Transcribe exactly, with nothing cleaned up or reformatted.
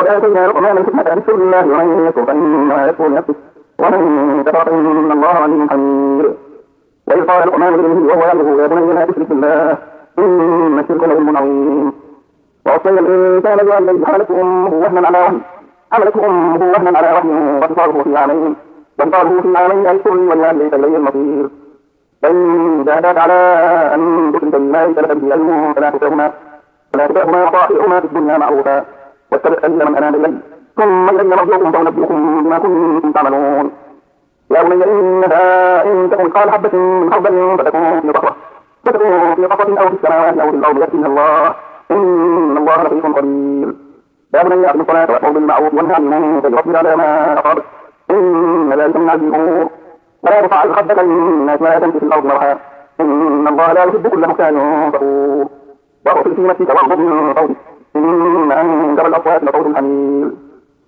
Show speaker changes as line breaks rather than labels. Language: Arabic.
آتينا لقمان الحكمة أن اشكر لله ومن يكفر فإنما يكفر لنفسه ومن كفر فإن الله غني حميد. وإذ قال لقمان لابنه وهو يعظه يا بني لا تشرك بالله إن الشرك لظلم عظيم. ووصينا الإنسان بوالديه حملته أمه وهنا على وهن حملته أمه وهنا على وهن وفصاله في عامين وفصاله في عامين أن اشكر لي ولوالديك إلي المصير. فإن جاهداك على أن تشرك بالله فلك به علم فلا تطعهما فلا تطعهما وصاحبهما في الدنيا معروفا واتبع سبيل من أناب إلي ثم إلي مرجعكم فأنبئكم بما كنتم تعملون. يا بني إنها إن تكن مثقال حبة من خردل فتكون في صخرة فتكون في صخرة أو في السماوات أو في الأرض يأتي الله إن الله لطيف خبير. يا بني أقم الصلاة وأمر بالمعروف وانهى عن المنكر واصبر على ما أصابك إن ذلك من عزم الأمور. ولا تفعل خدك للناس ولا تمشي في الأرض مرحا إن الله لا يحب كل مختال فخور. واغفر في نفسك واغضب من صوتك إن أنكر الأصوات لصوت الحمير.